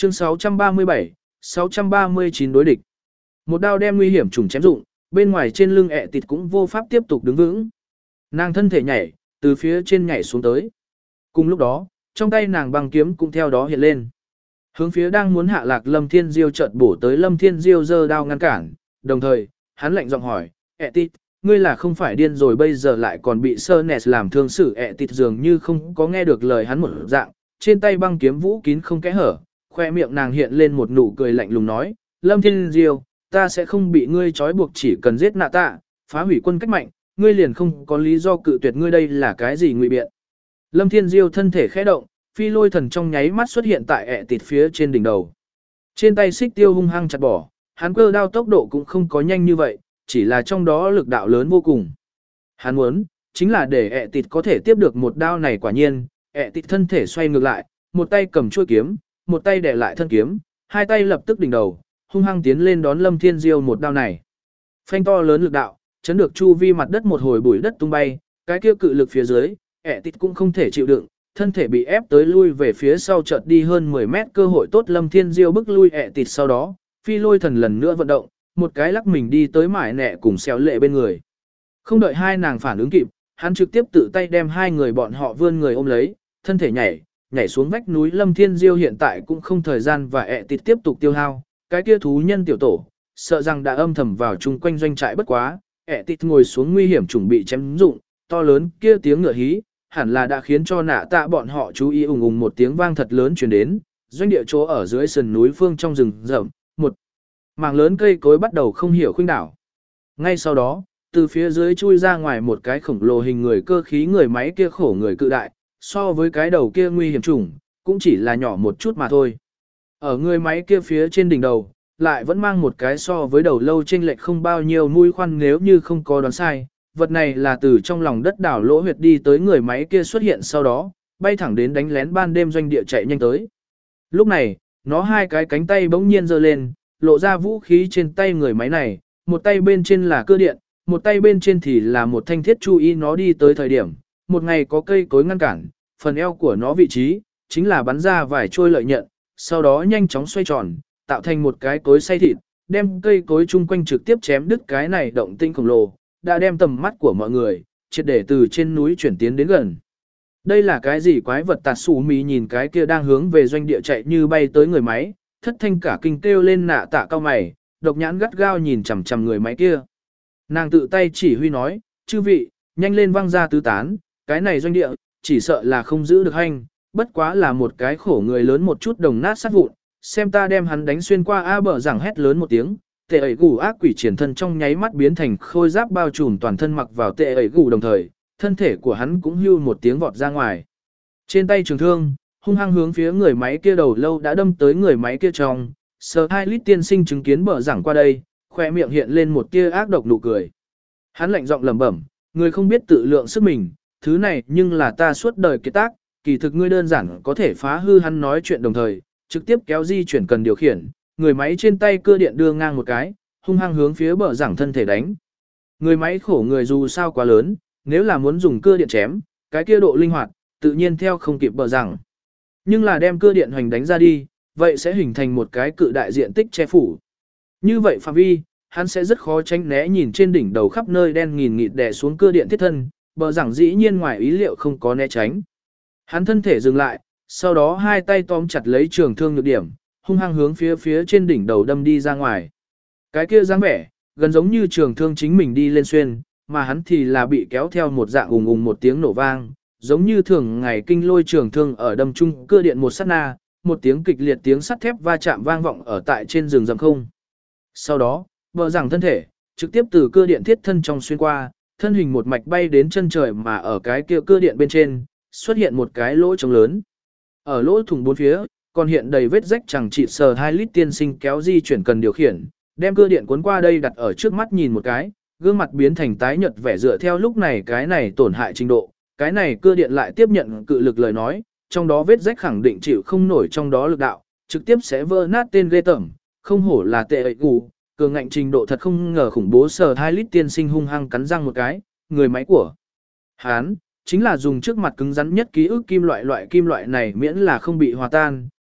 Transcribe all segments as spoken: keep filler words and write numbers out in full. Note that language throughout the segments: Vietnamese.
Chương sáu trăm ba mươi bảy, sáu trăm ba mươi chín đối địch. Một đao đem nguy hiểm trùng chém dụng, bên ngoài trên lưng ẹ tịt cũng vô pháp tiếp tục đứng vững. Nàng thân thể nhảy, từ phía trên nhảy xuống tới. Cùng lúc đó, trong tay nàng băng kiếm cũng theo đó hiện lên. Hướng phía đang muốn hạ lạc Lâm Thiên Diêu chợt bổ tới Lâm Thiên Diêu giơ đao ngăn cản, đồng thời, hắn lạnh giọng hỏi, ẹ tịt, ngươi là không phải điên rồi bây giờ lại còn bị Sơ Nẹt làm thương sự ẹ tịt dường như không có nghe được lời hắn một dạng, trên tay băng kiếm vũ kín không kẽ hở, khoe miệng nàng hiện lên một nụ cười lạnh lùng nói, Lâm Thiên Diêu, ta sẽ không bị ngươi trói buộc chỉ cần giết nạ tạ, phá hủy quân cách mạnh, ngươi liền không có lý do cự tuyệt ngươi đây là cái gì ngụy biện. Lâm Thiên Diêu thân thể khẽ động, phi lôi thần trong nháy mắt xuất hiện tại ẹ tịt phía trên đỉnh đầu. Trên tay xích tiêu hung hăng chặt bỏ, hắn cơ đao tốc độ cũng không có nhanh như vậy, chỉ là trong đó lực đạo lớn vô cùng. Hắn muốn, chính là để ẹ tịt có thể tiếp được một đao này quả nhiên, ẹ tịt thân thể xoay ngược lại, một tay cầm chuôi kiếm, một tay đè lại thân kiếm, hai tay lập tức đỉnh đầu, hung hăng tiến lên đón Lâm Thiên Diêu một đao này. Phanh to lớn lực đạo, chấn được chu vi mặt đất một hồi bụi đất tung bay, cái kia cự lực phía dưới, ẹ tịt cũng không thể chịu đựng, thân thể bị ép tới lui về phía sau chợt đi hơn mười mét cơ hội tốt Lâm Thiên Diêu bức lui ẹ tịt sau đó, phi lôi thần lần nữa vận động, một cái lắc mình đi tới mải nẹ cùng xéo lệ bên người. Không đợi hai nàng phản ứng kịp, hắn trực tiếp tự tay đem hai người bọn họ vươn người ôm lấy, thân thể nhảy, nhảy xuống vách núi Lâm Thiên Diêu hiện tại cũng không thời gian và ẹ tịt tiếp tục tiêu hao, cái kia thú nhân tiểu tổ, sợ rằng đã âm thầm vào chung quanh doanh trại bất quá, ẹ tịt ngồi xuống nguy hiểm chuẩn bị chém dụng, to lớn kia tiếng ngựa hí, hẳn là đã khiến cho nạ tạ bọn họ chú ý ùng ùng một tiếng vang thật lớn truyền đến, doanh địa chỗ ở dưới sườn núi phương trong rừng rậm, một mảng lớn cây cối bắt đầu không hiểu khuynh đảo. Ngay sau đó, từ phía dưới chui ra ngoài một cái khổng lồ hình người cơ khí người máy kia khổ người cự đại, so với cái đầu kia nguy hiểm chủng, cũng chỉ là nhỏ một chút mà thôi. Ở người máy kia phía trên đỉnh đầu, lại vẫn mang một cái so với đầu lâu chênh lệch không bao nhiêu mũi khoan nếu như không có đoán sai, vật này là từ trong lòng đất đảo lỗ huyệt đi tới người máy kia xuất hiện sau đó, bay thẳng đến đánh lén ban đêm doanh địa chạy nhanh tới. Lúc này, nó hai cái cánh tay bỗng nhiên giơ lên, lộ ra vũ khí trên tay người máy này, một tay bên trên là cơ điện, một tay bên trên thì là một thanh thiết chú ý nó đi tới thời điểm, một ngày có cây cối ngăn cản, phần eo của nó vị trí, chính là bắn ra vài trôi lợi nhận, sau đó nhanh chóng xoay tròn, tạo thành một cái cối xay thịt, đem cây cối chung quanh trực tiếp chém đứt cái này động tinh khổng lồ, đã đem tầm mắt của mọi người, triệt để từ trên núi chuyển tiến đến gần. Đây là cái gì quái vật tạt xù mì nhìn cái kia đang hướng về doanh địa chạy như bay tới người máy, thất thanh cả kinh kêu lên nạ tạ cao mày, độc nhãn gắt gao nhìn chằm chằm người máy kia. Nàng tự tay chỉ huy nói, chư vị, nhanh lên văng ra tứ tán, cái này doanh địa, chỉ sợ là không giữ được hành, bất quá là một cái khổ người lớn một chút đồng nát sát vụn, xem ta đem hắn đánh xuyên qua A bờ rằng hét lớn một tiếng, tệ ẩy gù ác quỷ triển thân trong nháy mắt biến thành khôi giáp bao trùm toàn thân mặc vào tệ ẩy gù đồng thời, thân thể của hắn cũng hưu một tiếng vọt ra ngoài. Trên tay trường thương, hung hăng hướng phía người máy kia đầu lâu đã đâm tới người máy kia trong, sờ hai lít tiên sinh chứng kiến bờ rằng qua đây, khoe miệng hiện lên một tia ác độc nụ cười. Hắn lạnh giọng lẩm bẩm, người không biết tự lượng sức mình, thứ này nhưng là ta suốt đời kiệt tác, kỳ thực ngươi đơn giản có thể phá hư hắn nói chuyện đồng thời, trực tiếp kéo di chuyển cần điều khiển, người máy trên tay cơ điện đưa ngang một cái, hung hăng hướng phía bờ rằng thân thể đánh. Người máy khổ người dù sao quá lớn, nếu là muốn dùng cơ điện chém, cái kia độ linh hoạt, tự nhiên theo không kịp bờ rằng. Nhưng là đem cơ điện hoành đánh ra đi, vậy sẽ hình thành một cái cự đại diện tích che phủ. Như vậy phạm vi, hắn sẽ rất khó tránh né nhìn trên đỉnh đầu khắp nơi đen nghìn nghịt đè xuống cơ điện thiết thân, bờ rằng dĩ nhiên ngoài ý liệu không có né tránh. Hắn thân thể dừng lại, sau đó hai tay tóm chặt lấy trường thương nhược điểm, hung hăng hướng phía phía trên đỉnh đầu đâm đi ra ngoài. Cái kia dáng vẻ, gần giống như trường thương chính mình đi lên xuyên, mà hắn thì là bị kéo theo một dạng ùng ùng một tiếng nổ vang, giống như thường ngày kinh lôi trường thương ở đâm trung cơ điện một sát na, một tiếng kịch liệt tiếng sắt thép va chạm vang vọng ở tại trên rừng rậm không. Sau đó, bờ rằng thân thể, trực tiếp từ cơ điện thiết thân trong xuyên qua, thân hình một mạch bay đến chân trời mà ở cái kia cơ điện bên trên, xuất hiện một cái lỗ trống lớn. Ở lỗ thủng bốn phía, còn hiện đầy vết rách chẳng chỉ sờ hai lít tiên sinh kéo di chuyển cần điều khiển, đem cơ điện cuốn qua đây đặt ở trước mắt nhìn một cái, gương mặt biến thành tái nhợt vẻ dựa theo lúc này cái này tổn hại trình độ, cái này cơ điện lại tiếp nhận cự lực lời nói, trong đó vết rách khẳng định chịu không nổi trong đó lực đạo, trực tiếp sẽ vỡ nát tên ghê tởm, không hổ là tệ ẩy gù, cường ngạnh trình độ thật không ngờ khủng bố sờ hai lít tiên sinh hung hăng cắn răng một cái, người máy của hán chính là dùng trước mặt cứng rắn nhất ký ức kim loại loại kim loại này miễn là không bị hòa tan,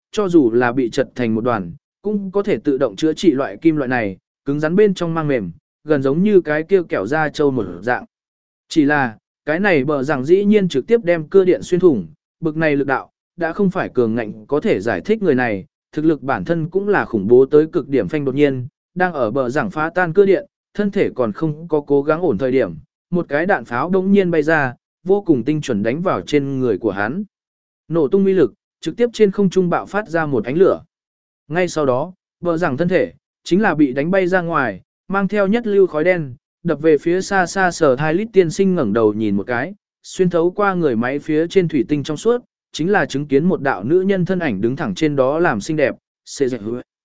cho dù là bị chật thành một đoàn, cũng có thể tự động chữa trị loại kim loại này, cứng rắn bên trong mang mềm, gần giống như cái kia kẹo da trâu một dạng. Chỉ là, cái này bờ rằng dĩ nhiên trực tiếp đem cơ điện xuyên thủng, bực này lực đạo, đã không phải cường ngạnh có thể giải thích người này, thực lực bản thân cũng là khủng bố tới cực điểm phanh đột nhiên, đang ở bờ rằng phá tan cơ điện, thân thể còn không có cố gắng ổn thời điểm, một cái đạn pháo đống nhiên bay ra, vô cùng tinh chuẩn đánh vào trên người của hắn. Nổ tung uy lực, trực tiếp trên không trung bạo phát ra một ánh lửa. Ngay sau đó, bờ rằng thân thể, chính là bị đánh bay ra ngoài, mang theo nhất lưu khói đen, đập về phía xa xa Sở Hai Lít tiên sinh ngẩng đầu nhìn một cái, xuyên thấu qua người máy phía trên thủy tinh trong suốt, chính là chứng kiến một đạo nữ nhân thân ảnh đứng thẳng trên đó làm xinh đẹp, xê dạch hứa.